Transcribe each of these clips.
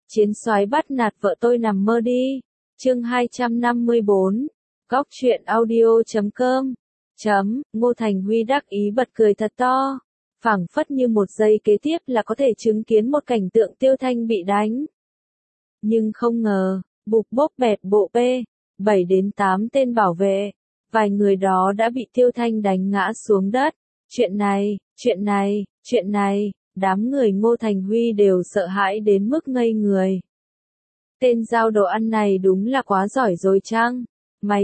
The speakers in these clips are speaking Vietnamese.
Chiến soái bắt nạt vợ tôi nằm mơ đi. Chương 254. Góc truyện audio.com. Ngô Thành Huy đắc ý bật cười thật to. Phảng phất như một giây kế tiếp là có thể chứng kiến một cảnh tượng Tiêu Thanh bị đánh. Nhưng không ngờ, bục bốp bẹt bộ P7 đến 8 tên bảo vệ. Vài người đó đã bị Tiêu Thanh đánh ngã xuống đất. Chuyện này, đám người Ngô Thành Huy đều sợ hãi đến mức ngây người. Tên giao đồ ăn này đúng là quá giỏi rồi chăng? Mày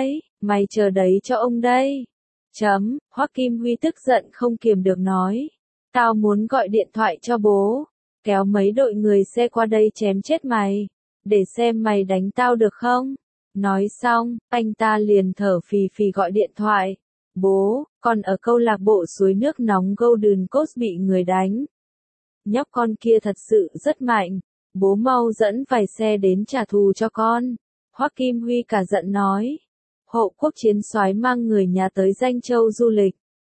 chờ đấy cho ông đây. Hoắc Kim Huy tức giận không kiềm được nói. Tao muốn gọi điện thoại cho bố, kéo mấy đội người xe qua đây chém chết mày, để xem mày đánh tao được không? Nói xong, anh ta liền thở phì phì gọi điện thoại. Bố, con ở câu lạc bộ suối nước nóng Golden Coast bị người đánh. Nhóc con kia thật sự rất mạnh, bố mau dẫn vài xe đến trả thù cho con. Hoắc Kim Huy cả giận nói. Hộ quốc chiến soái mang người nhà tới Danh Châu du lịch.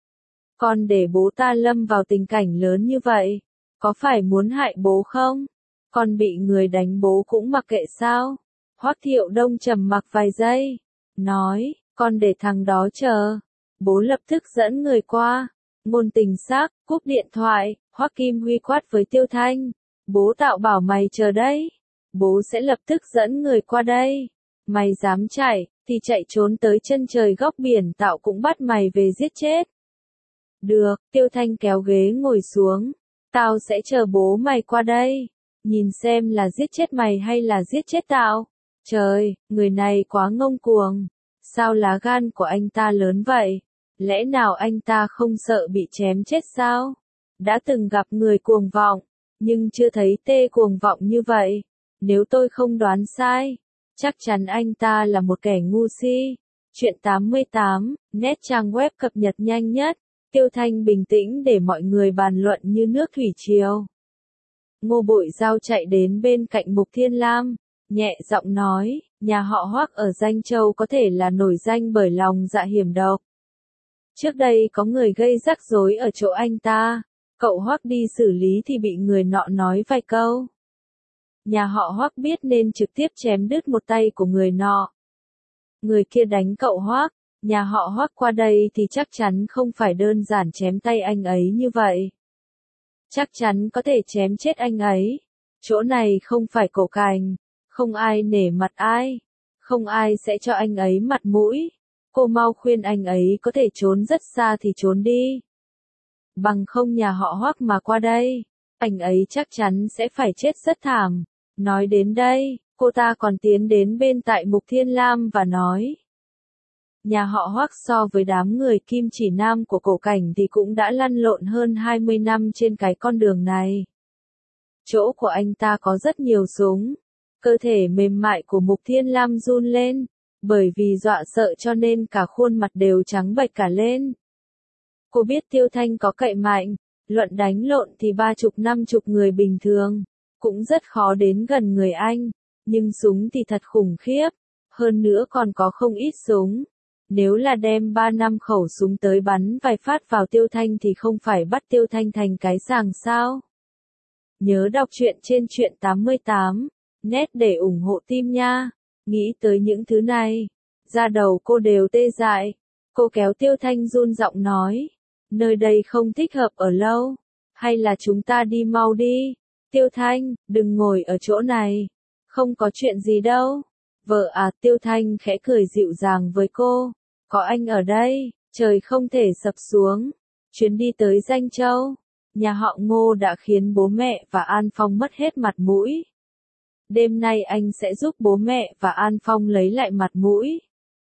Con để bố ta lâm vào tình cảnh lớn như vậy, có phải muốn hại bố không? Con bị người đánh bố cũng mặc kệ sao? Hoắc Thiệu Đông trầm mặc vài giây, nói, con để thằng đó chờ. Bố lập tức dẫn người qua. Ngôn Tình Sắc cúp điện thoại, Hoắc Kim Huy quát với Tiêu Thanh. Bố tạo bảo mày chờ đấy. Bố sẽ lập tức dẫn người qua đây. Mày dám chạy, thì chạy trốn tới chân trời góc biển tạo cũng bắt mày về giết chết. Được, Tiêu Thanh kéo ghế ngồi xuống. Tao sẽ chờ bố mày qua đây. Nhìn xem là giết chết mày hay là giết chết tao. Trời, người này quá ngông cuồng. Sao lá gan của anh ta lớn vậy? Lẽ nào anh ta không sợ bị chém chết sao? Đã từng gặp người cuồng vọng, nhưng chưa thấy tê cuồng vọng như vậy. Nếu tôi không đoán sai, chắc chắn anh ta là một kẻ ngu si. Chuyện 88, net trang web cập nhật nhanh nhất. Tiêu Thanh bình tĩnh để mọi người bàn luận như nước thủy triều. Ngô Bội Giao chạy đến bên cạnh Mục Thiên Lam, nhẹ giọng nói, nhà họ Hoắc ở Danh Châu có thể là nổi danh bởi lòng dạ hiểm độc. Trước đây có người gây rắc rối ở chỗ anh ta, cậu Hoắc đi xử lý thì bị người nọ nói vài câu. Nhà họ Hoắc biết nên trực tiếp chém đứt một tay của người nọ. Người kia đánh cậu Hoắc, nhà họ Hoắc qua đây thì chắc chắn không phải đơn giản chém tay anh ấy như vậy. Chắc chắn có thể chém chết anh ấy. Chỗ này không phải Cổ Cảnh, không ai nể mặt ai, không ai sẽ cho anh ấy mặt mũi. Cô mau khuyên anh ấy có thể trốn rất xa thì trốn đi. Bằng không nhà họ Hoắc mà qua đây, anh ấy chắc chắn sẽ phải chết rất thảm. Nói đến đây, cô ta còn tiến đến bên tại Mục Thiên Lam và nói. Nhà họ Hoắc so với đám người Kim Chỉ Nam của Cổ Cảnh thì cũng đã lăn lộn hơn 20 năm trên cái con đường này. Chỗ của anh ta có rất nhiều súng. Cơ thể mềm mại của Mục Thiên Lam run lên, bởi vì dọa sợ cho nên cả khuôn mặt đều trắng bệch cả lên. Cô biết Tiêu Thanh có cậy mạnh, luận đánh lộn thì 30-50 người bình thường, cũng rất khó đến gần người anh, nhưng súng thì thật khủng khiếp, hơn nữa còn có không ít súng. Nếu là đem 3-5 khẩu súng tới bắn vài phát vào Tiêu Thanh thì không phải bắt Tiêu Thanh thành cái sàng sao? Nhớ đọc truyện trên truyện 88, net để ủng hộ team nha. Nghĩ tới những thứ này, da đầu cô đều tê dại. Cô kéo Tiêu Thanh run giọng nói, nơi đây không thích hợp ở lâu, hay là chúng ta đi mau đi. Tiêu Thanh, đừng ngồi ở chỗ này, không có chuyện gì đâu. Vợ à, Tiêu Thanh khẽ cười dịu dàng với cô, có anh ở đây, trời không thể sập xuống. Chuyến đi tới Danh Châu, nhà họ Ngô đã khiến bố mẹ và An Phong mất hết mặt mũi. Đêm nay anh sẽ giúp bố mẹ và An Phong lấy lại mặt mũi.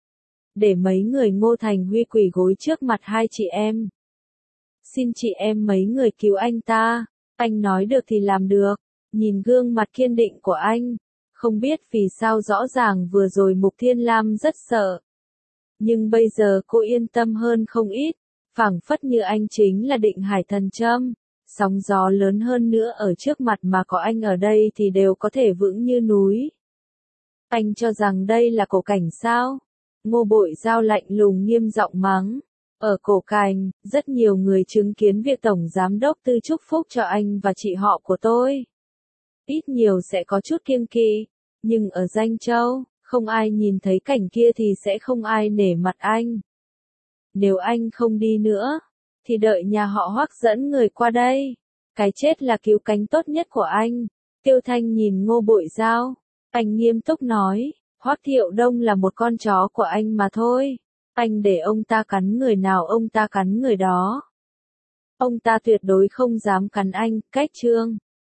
Để mấy người Ngô Thành Huy quỳ gối trước mặt hai chị em. Xin chị em mấy người cứu anh ta. Anh nói được thì làm được. Nhìn gương mặt kiên định của anh, không biết vì sao rõ ràng vừa rồi Mục Thiên Lam rất sợ. Nhưng bây giờ cô yên tâm hơn không ít, phảng phất như anh chính là Định Hải Thần Châm. Sóng gió lớn hơn nữa ở trước mặt mà có anh ở đây thì đều có thể vững như núi. Anh cho rằng đây là Cổ Cảnh sao? Ngô Bội Giao lạnh lùng nghiêm giọng mắng. Ở Cổ Cảnh, rất nhiều người chứng kiến việc Tổng Giám đốc Tư chúc phúc cho anh và chị họ của tôi. ít nhiều sẽ có chút kiêng kỵ, nhưng ở Danh Châu, không ai nhìn thấy cảnh kia thì sẽ không ai nể mặt anh. Nếu anh không đi nữa, thì đợi nhà họ Hoắc dẫn người qua đây. Cái chết là cứu cánh tốt nhất của anh. Tiêu Thanh nhìn Ngô Bội Giao, anh nghiêm túc nói, Hoắc Thiệu Đông là một con chó của anh mà thôi. Anh để ông ta cắn người nào ông ta cắn người đó. Ông ta tuyệt đối không dám cắn anh, Cách Trương.